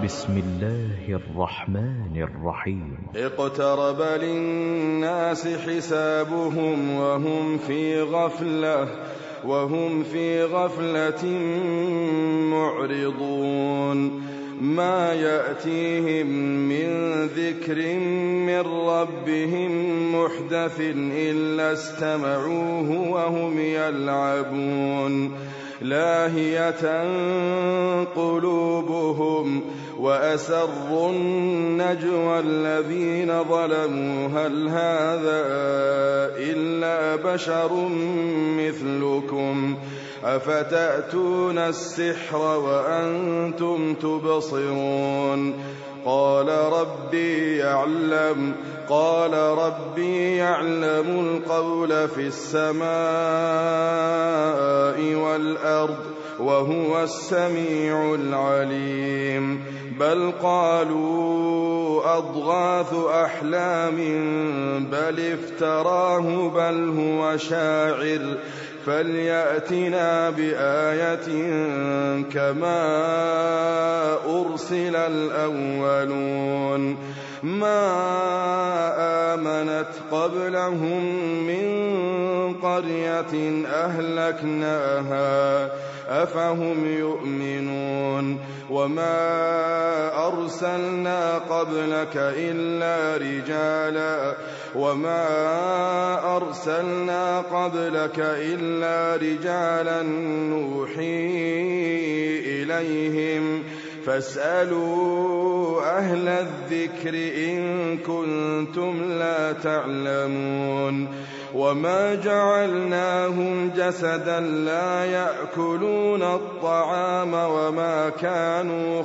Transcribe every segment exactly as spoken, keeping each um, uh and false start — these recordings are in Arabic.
بسم الله الرحمن الرحيم. اقترب للناس حسابهم وهم في غفلة وهم في غفلة معرضون. ما يأتيهم من ذكر من ربهم محدث إلا استمعوه وهم يلعبون. لاهية قلوبهم وأسروا النجوى الذين ظلموا هل هذا إلا بشر مثلكم أفتأتون السحر وأنتم تبصرون. قال ربي يعلم قال ربي يعلم القول في السماء والأرض وهو السميع العليم. بل قالوا أضغاث أحلام بل افتراه بل هو شاعر فليأتنا بآية كما أرسل الأولون. ما آمنت قبلهم من قرية أهلكناها أفهم يؤمنون. وما أرسلنا قبلك إلا رجالا وما أرسلنا قبلك إلا رجالا نوحي إليهم فاسألوا أهل الذكر إن كنتم لا تعلمون. وما جعلناهم جسدا لا يأكلون الطعام وما كانوا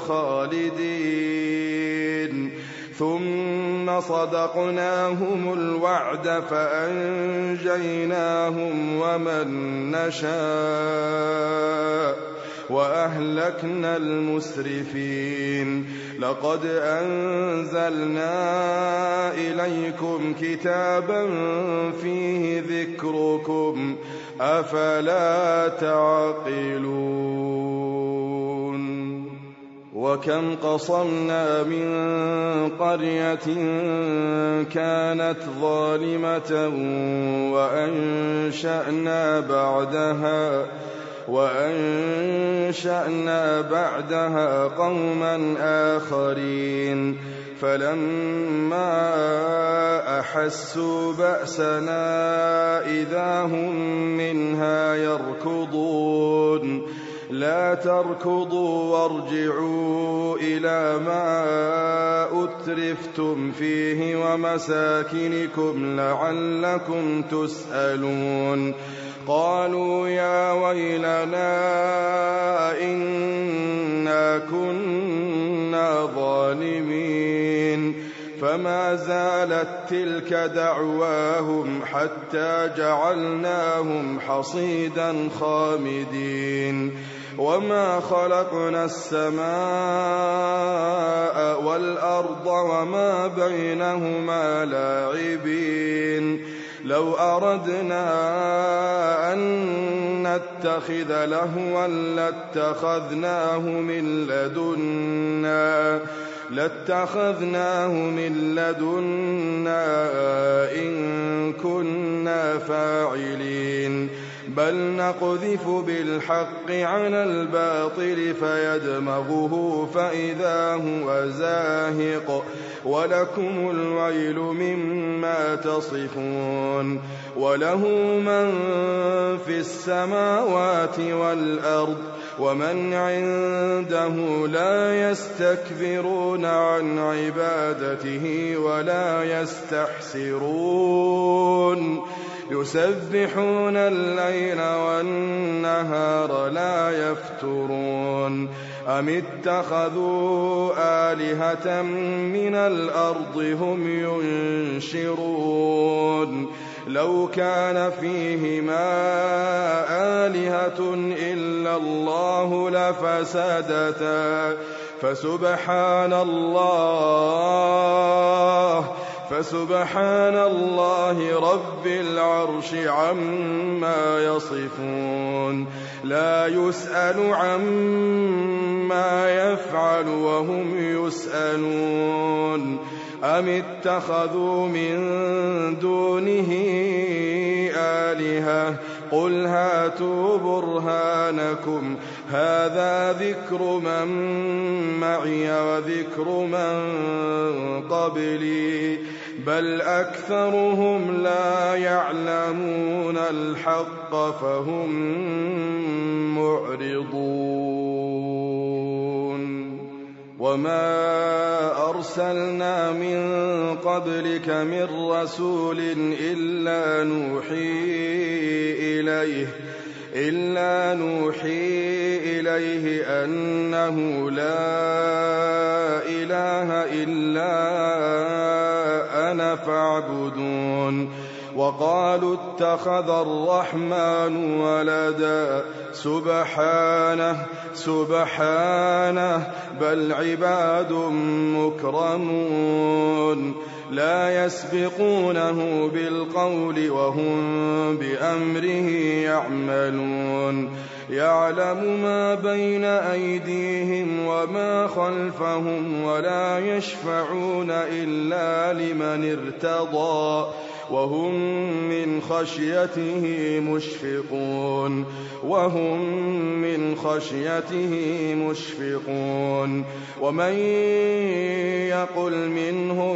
خالدين ثم صدقناهم الوعد فأنجيناهم ومن نشاء وأهلكنا المسرفين. لقد أنزلنا إليكم كتابا فيه ذكركم أفلا تعقلون. وكم قصمنا من قرية كانت ظالمة وأنشأنا بعدها وأنشأنا بعدها قوما آخرين فلما أحسوا بأسنا إذا هم منها يركضون. لا تركضوا وارجعوا إلى ما أترفتم فيه ومساكنكم لعلكم تسألون. قالوا يا ويلنا إنا كنا ظالمين. فما زالت تلك دعواهم حتى جعلناهم حصيدا خامدين. وما خلقنا السماء والأرض وما بينهما لاعبين. لو أردنا أن نتخذ لهوا لاتخذناه من لدنا لاتخذناه من لدنا إن كنا فاعلين. بل نقذف بالحق على الباطل فيدمغه فإذا هو زاهق ولكم الويل مما تصفون. وله من في السماوات والأرض ومن عنده لا يستكبرون عن عبادته ولا يستحسرون. يسبحون الليل والنهار لا يفترون. أم اتخذوا آلهة من الأرض هم ينشرون. لو كان فيهما آلهة إلا الله لفسدتا فسبحان الله فسبحان الله رب العرش عما يصفون لا يسأل عما يفعل وهم يسألون أم اتخذوا من دونه آلهة قل هاتوا برهانكم هذا ذكر من معي وذكر من قبلي بل أكثرهم لا يعلمون الحق فهم معرضون وما أرسلنا من قبلك من رسول إلا نوحي إليه إلا نوحي إليه أنه لا إله إلا أنا فاعبدون وقالوا اتخذ الرحمن ولدا سبحانه سبحانه بل عباد مكرمون لا يسبقونه بالقول وهم بأمره يعملون يعلم ما بين أيديهم وما خلفهم ولا يشفعون إلا لمن ارتضى وهم من خشيته مشفقون وهم من خشيته مشفقون ومن يقل منهم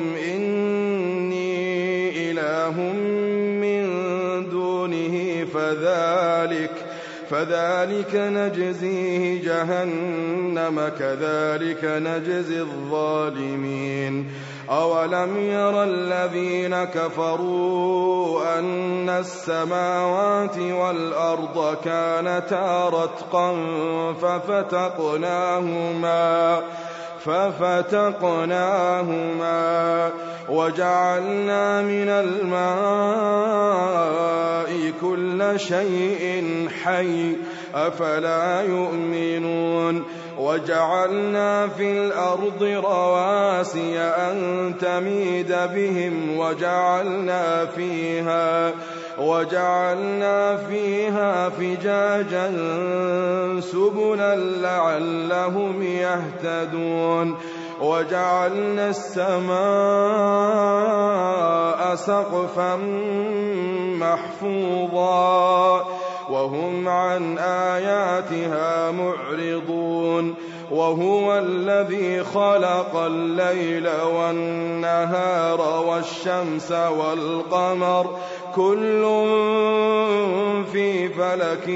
إني إله من دونه فذلك فذلك نجزيه جهنم كذلك نجزي الظالمين أولم ير الذين كفروا أن السماوات والأرض كانتا رتقا ففتقناهما ففتقناهما وجعلنا من الماء كل شيء حي أفلا يؤمنون وجعلنا في الأرض رواسي أن تميد بهم وجعلنا فيها وجعلنا فيها فجاجا سبلا لعلهم يهتدون وجعلنا السماء سقفا محفوظا وهم عن آياتها معرضون وهو الذي خلق الليل والنهار والشمس والقمر كل في فلك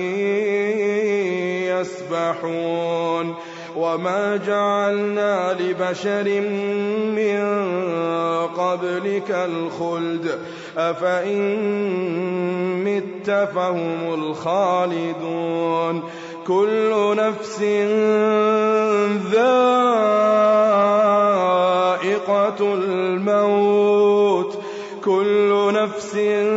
يسبحون وما جعلنا لبشر من قبلك الخلد أفإن مت فهم الخالدون كل نفس ذائقة الموت كل نفس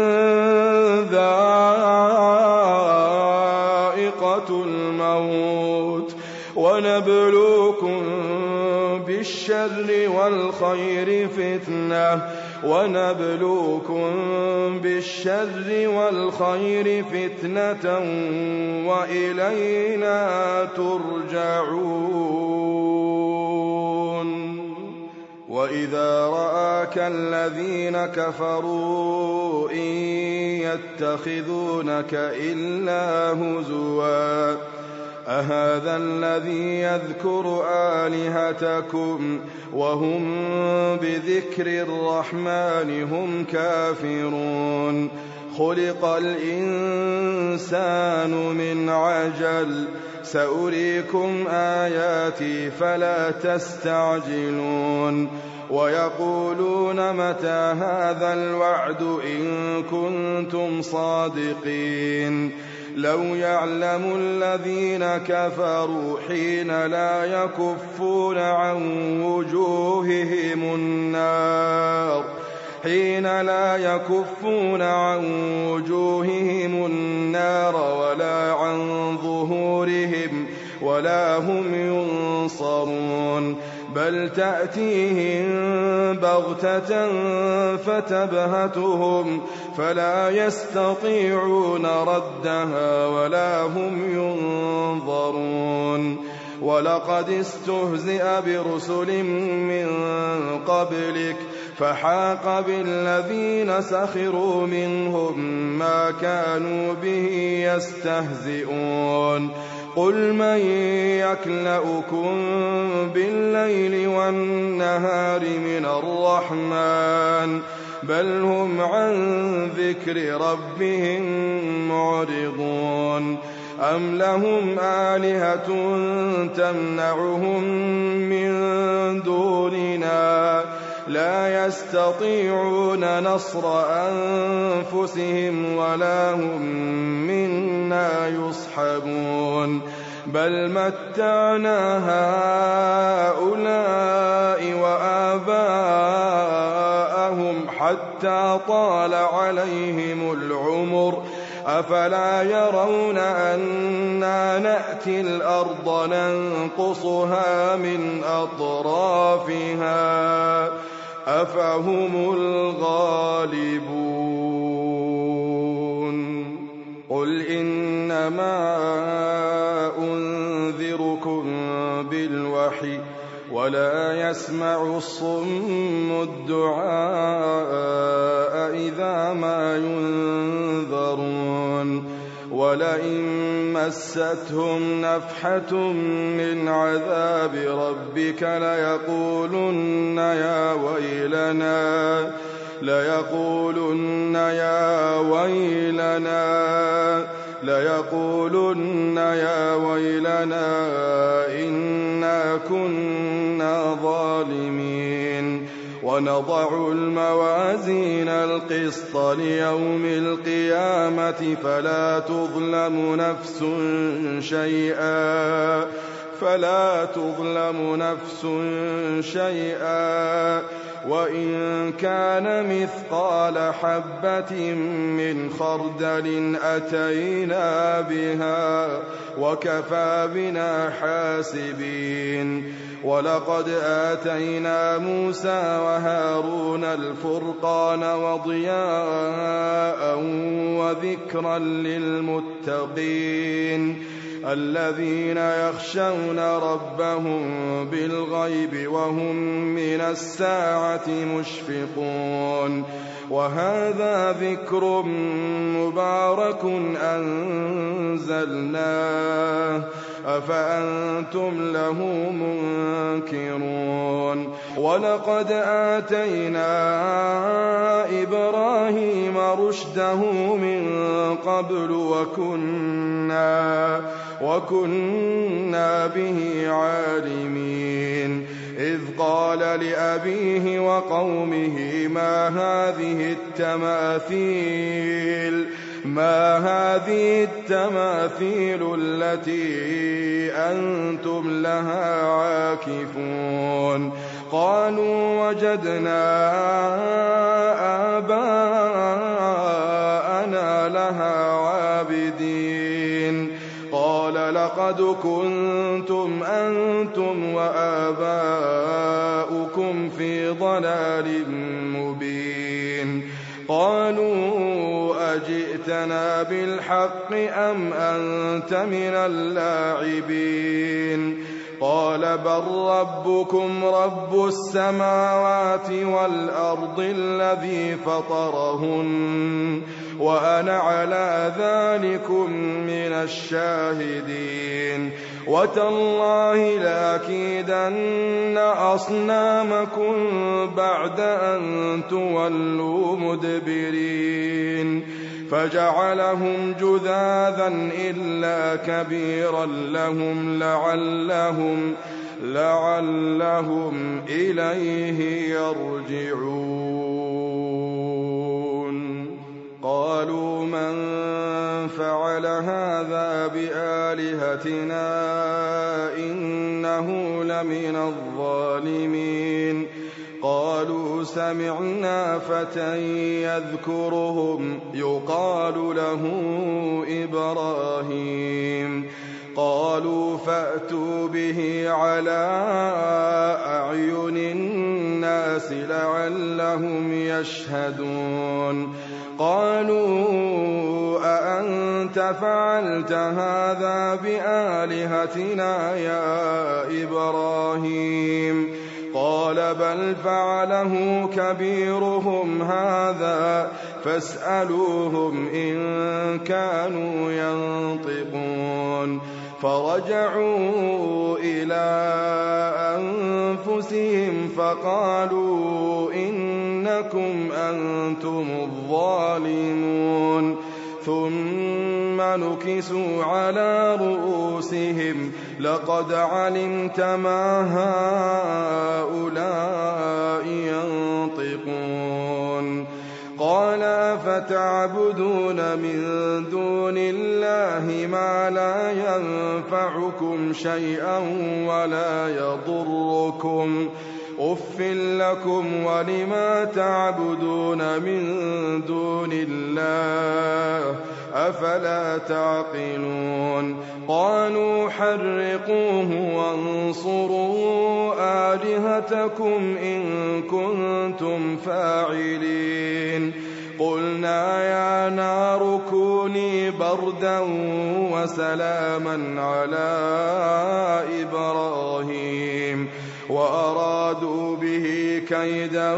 ذائقة الموت ونبلوكم بالشر والخير فتنة ونبلوكم بالشر والخير فتنة وإلينا ترجعون وإذا رآك الذين كفروا إن يتخذونك إلا هزوا أهذا الذي يذكر آلهتكم وهم بذكر الرحمن هم كافرون خلق الإنسان من عجل سأريكم آياتي فلا تستعجلون ويقولون متى هذا الوعد إن كنتم صادقين لو يعلم الذين كفروا حين لا يكفون عن وجوههم النار حين لا يكفون عن وجوههم النار ولا عن ظهورهم ولا هم ينصرون بل تأتيهم بغتة فتبهتهم فلا يستطيعون ردها ولا هم ينظرون ولقد استهزئ برسل من قبلك فحاق بالذين سخروا منهم ما كانوا به يستهزئون قل من يكلؤكم بالليل والنهار من الرحمن بل هم عن ذكر ربهم معرضون أم لهم آلهة تمنعهم من دوننا لا يستطيعون نصر أنفسهم ولا هم منا يصحبون بل متعنا هؤلاء وآباءهم حتى طال عليهم العمر أفلا يرون أنا نأتي الأرض ننقصها من أطرافها أفهم الغالبون قل إنما أنذركم بالوحي ولا يسمع الصم الدعاء إذا ما ينذرون ولئن مستهم نفحة من عذاب ربك ليقولن يا ويلنا ليقولن يا ويلنا ليقولن يا ويلنا إنا كنا ظالمين ونضع الموازين القسط ليوم القيامة فلا تظلم نفس شيئا فلا تظلم نفس شيئا وإن كان مثقال حبة من خردل أتينا بها وكفى بنا حاسبين ولقد آتينا موسى وهارون الفرقان وضياء وذكرا للمتقين الذين يخشون ربهم بالغيب وهم من الساعة مشفقون وهذا ذكر مبارك أنزلناه أفأنتم له منكرون ولقد آتينا إبراهيم رشده من قبل وكنا وكنا به عالمين إذ قال لأبيه وقومه ما هذه التماثيل ما هذه التماثيل التي أنتم لها عاكفون قالوا وجدنا آباءنا لها عابدين قال لقد كنتم أنتم وآباؤكم في ضلال مبين قالوا أجئتنا بالحق أم أنت من اللاعبين قال بل ربكم رب السماوات والأرض الذي فطرهن وأنا على ذلكم من الشاهدين وتالله لأكيدن أصنامكم بعد أن تولوا مدبرين فجعلهم جذاذا إلا كبيرا لهم لعلهم لعلهم إليه يرجعون قالوا من فعل هذا بآلهتنا إنه لمن الظالمين قالوا سمعنا فتى يذكرهم يقال له إبراهيم قالوا فأتوا به على أعين الناس لعلهم يشهدون قالوا أأنت فعلت هذا بآلهتنا يا إبراهيم قال بل فعله كبيرهم هذا فاسألوهم إن كانوا ينطقون فرجعوا إلى أنفسهم فقالوا إنكم أنتم الظالمون ثم نكسوا على رؤوسهم لقد علمت ما هؤلاء ينطقون قال أفتعبدون من دون الله ما لا ينفعكم شيئا ولا يضركم أف لكم ولما تعبدون من دون الله أفلا تعقلون قالوا حرقوه وانصروا آلهتكم إن كنتم فاعلين قلنا يا نار كوني بردا وسلاما على إبراهيم وأرادوا به كيدا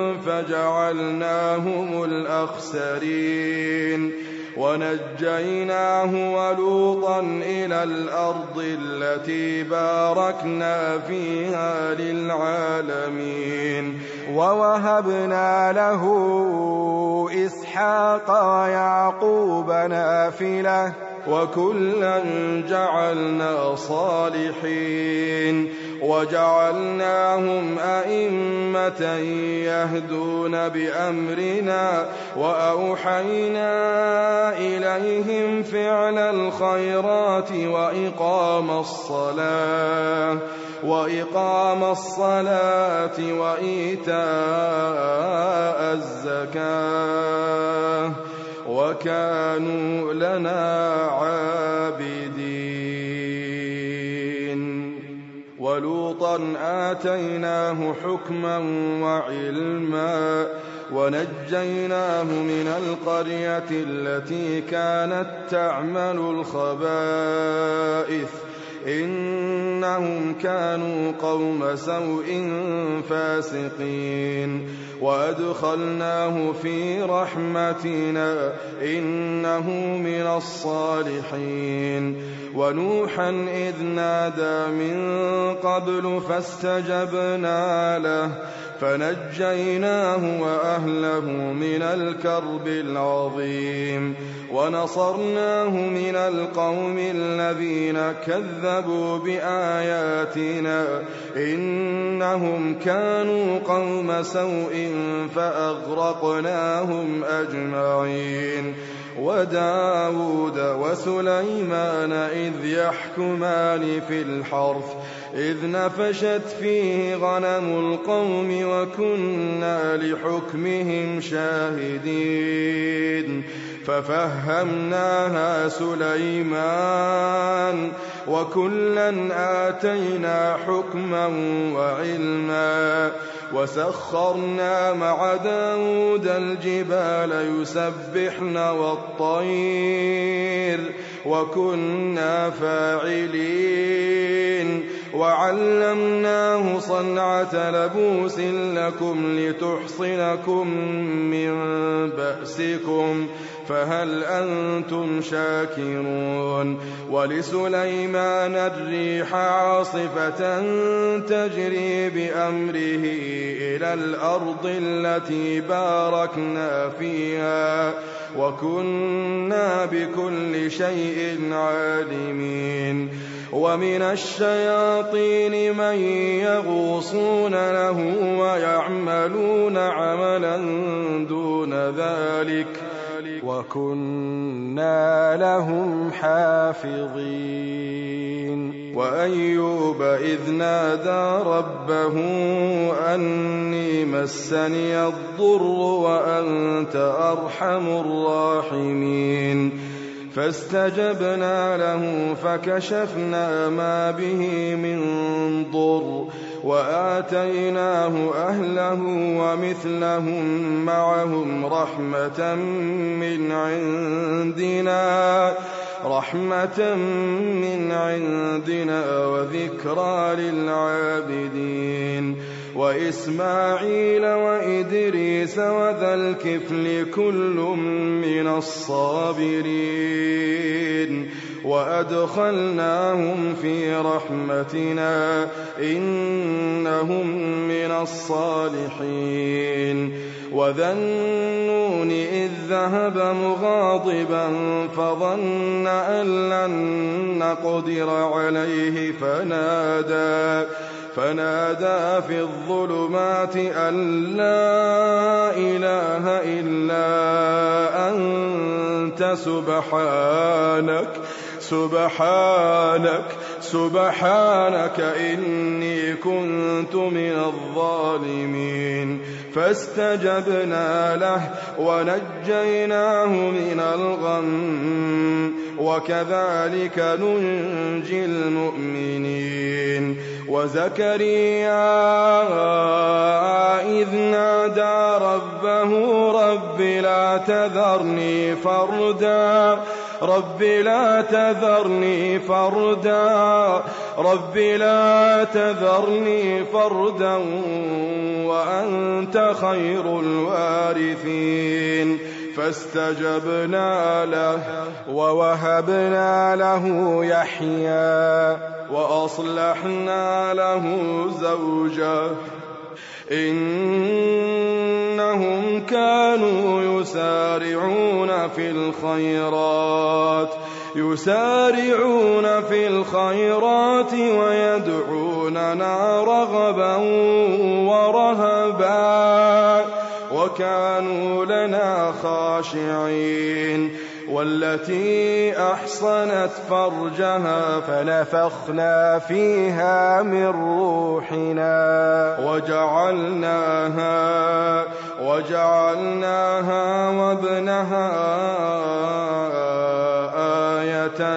فجعلناهم الأخسرين ونجيناه ولوطا إلى الأرض التي باركنا فيها للعالمين ووهبنا له إسحاق ويعقوب نافلة وكلا جعلنا صالحين وجعلناهم أئمة يهدون بأمرنا وأوحينا إليهم فعل الخيرات وإقام الصلاة وإقام الصلاة وإيتاء الزكاة وكانوا لنا عابدين ولوطا آتيناه حكما وعلما ونجيناه من القرية التي كانت تعمل الخبائث إنهم كانوا قوم سوء فاسقين وأدخلناه في رحمتنا إنه من الصالحين ونوحا إذ نادى من قبل فاستجبنا له فنجيناه وأهله من الكرب العظيم ونصرناه من القوم الذين كذبوا بآياتنا إنهم كانوا قوم سوء فأغرقناهم أجمعين وداود وسليمان إذ يحكمان في الحرث إذ نفشت فيه غنم القوم وكنا لحكمهم شاهدين ففهمناها سليمان وكلا آتينا حكما وعلما وسخرنا مع داود الجبال يسبحن والطير وكنا فاعلين وعلمناه صنعة لبوس لكم لتحصنكم من بأسكم فهل أنتم شاكرون ولسليمان الريح عاصفة تجري بأمره إلى الأرض التي باركنا فيها وكنا بكل شيء عالمين ومن الشياطين من يغوصون له ويعملون عملا دون ذلك وكنا لهم حافظين وأيوب إذ نادى ربه أني مسني الضر وأنت أرحم الراحمين فاستجبنا له فكشفنا ما به من ضر وآتيناه أهله ومثلهم معهم رحمة من عندنا رحمة من عندنا وذكرى للعابدين وإسماعيل وإدريس وذا الكفل كل من الصابرين وأدخلناهم في رحمتنا إنهم من الصالحين وذا النون إذ ذهب مغاضبا فظن أن لن نقدر عليه فنادى فنادى في الظلمات أن لا إله إلا أنت سبحانك سبحانك سبحانك إني كنت من الظالمين فاستجبنا له ونجيناه من الغم وكذلك ننجي المؤمنين وزكريا إذ نادى ربه رب لا تذرني فردا رب لا تذرني فردا رب لا تذرني فردا وأنت خير الوارثين فاستجبنا له ووهبنا له يحيى وأصلحنا له زوجه إنهم كانوا يسارعون في الخيرات يسارعون في الخيرات ويدعوننا رغبا ورهبا وكانوا لنا خاشعين والتي أحصنت فرجها فنفخنا فيها من روحنا وجعلناها وجعلناها وابنها آية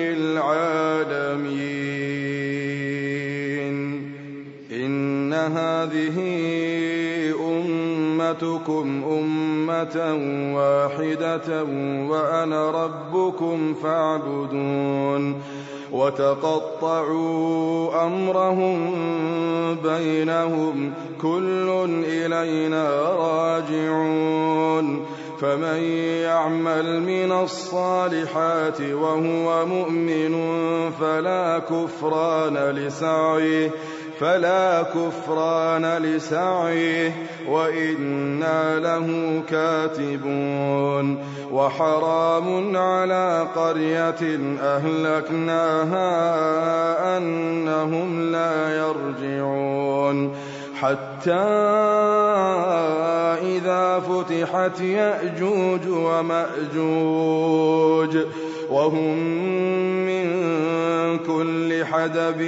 للعالمين إن هذه أمتكم أمة واحدة وأنا ربكم فاعبدون وتقطعوا أمرهم بينهم كل إلينا راجعون فمن يعمل من الصالحات وهو مؤمن فلا كفران لسعيه فلا كفران لسعيه وإنا له كاتبون وحرام على قرية أهلكناها أنهم لا يرجعون حتى إذا فتحت يأجوج ومأجوج وهم من كل حدب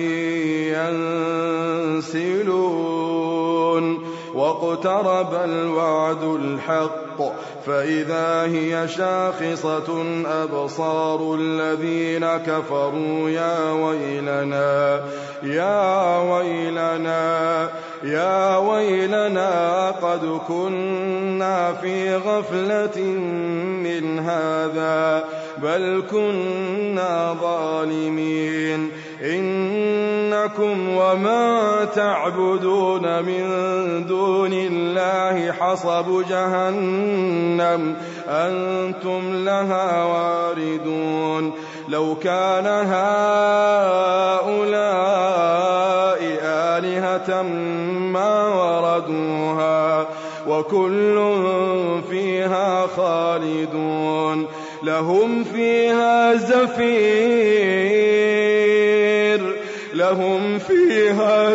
ينسلون واقترب الوعد الحق فإذا هي شاخصة أبصار الذين كفروا يا ويلنا يا ويلنا يا ويلنا قد كنا في غفلة من هذا بل كنا ظالمين إنكم وما تعبدون من دون الله حصب جهنم أنتم لها واردون لو كان هؤلاء آلهة ما وردوها وكل فيها خالدون لهم فيها زفير لهم فيها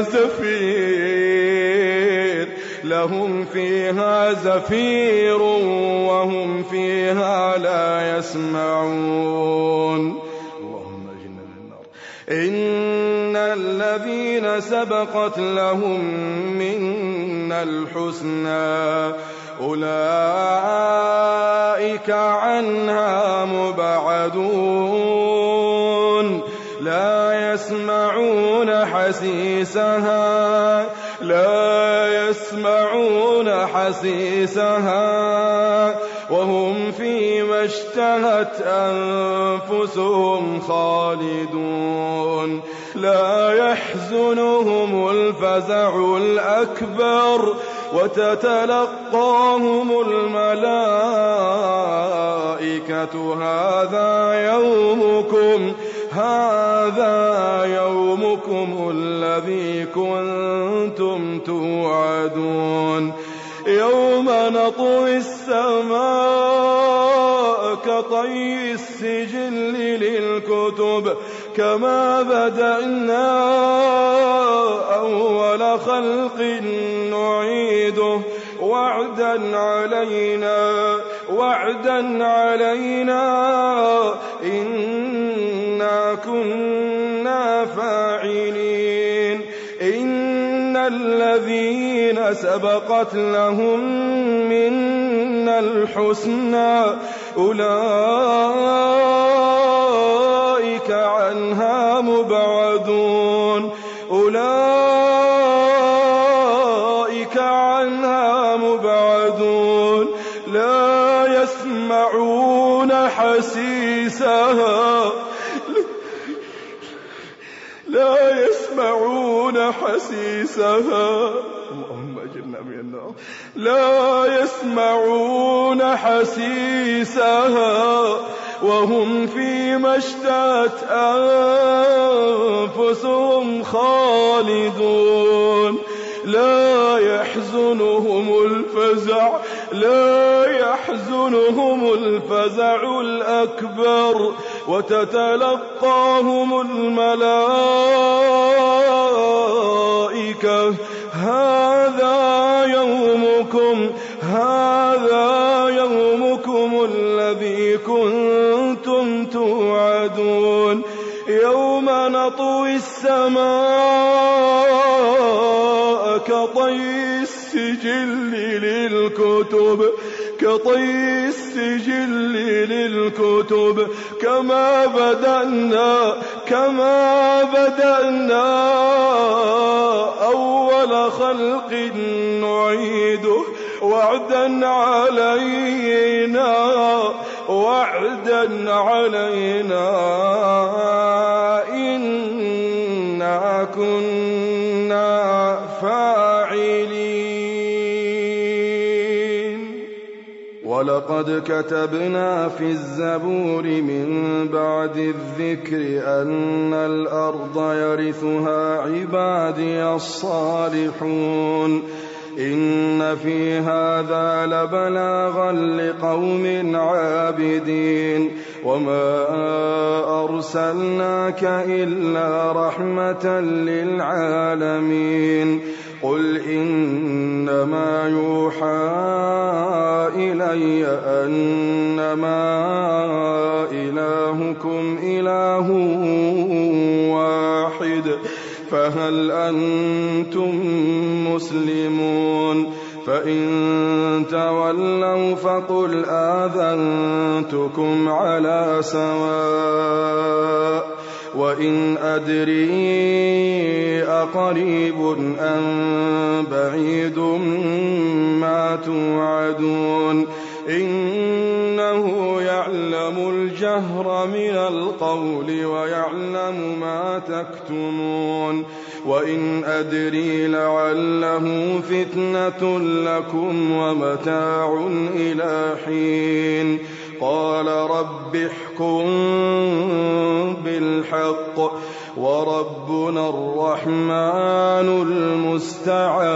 زفير لهم فيها زفير وهم فيها لا يسمعون اللهم اجرنا من النار إن الذين سبقت لهم منا الحسنى أولئك أولئك عنها مبعدون لا يسمعون حسيسها لا يسمعون حسيسها وهم فيما اشتهت أنفسهم خالدون لا يحزنهم الفزع الأكبر وتتلقاهم الملائكة هذا يومكم هذا يومكم الذي كنتم توعدون يوم نطوي السماء كطي السجل للكتب كما بدأنا أول خلق نعيده وعدا علينا وعدا علينا إنا كنا فاعلين إن الذين سبقت لهم منا الحسنى أولئك عنها مبعدون أولئك عنها مبعدون لا يسمعون حسيسها لا يسمعون حسيسها اللهم أجرنا من النار لا يسمعون حسيسها وهم فيما اشتهت أنفسهم خالدون لا يحزنهم الفزع لا يحزنهم الفزع الأكبر وتتلقاهم الملائكة هذا يومكم هذا يومكم الذي كنتم توعدون يوم نطوي السماء كطي السجل للكتب كطي السجل للكتب كما بدأنا كما بدأنا أول خلق نعيده وعدا علينا وعدا علينا إنا كنا فاعلين ولقد كتبنا في الزبور من بعد الذكر أن الأرض يرثها عبادي الصالحون إن في هذا لبلاغا لقوم عابدين وما أرسلناك إلا رحمة للعالمين قل إنما يوحى إلي أنما إلهكم إله واحد فهل أنتم مسلمون فإن تولوا فقل آذنتكم على سواء وإن أدري أقريب أم بعيد ما توعدون إنه يعلم الجهر من القول ويعلم ما تكتمون وإن أدري لعله فتنة لكم ومتاع إلى حين قال رب احكم بالحق وربنا الرحمن المستعان. المستعان على ما تصفون.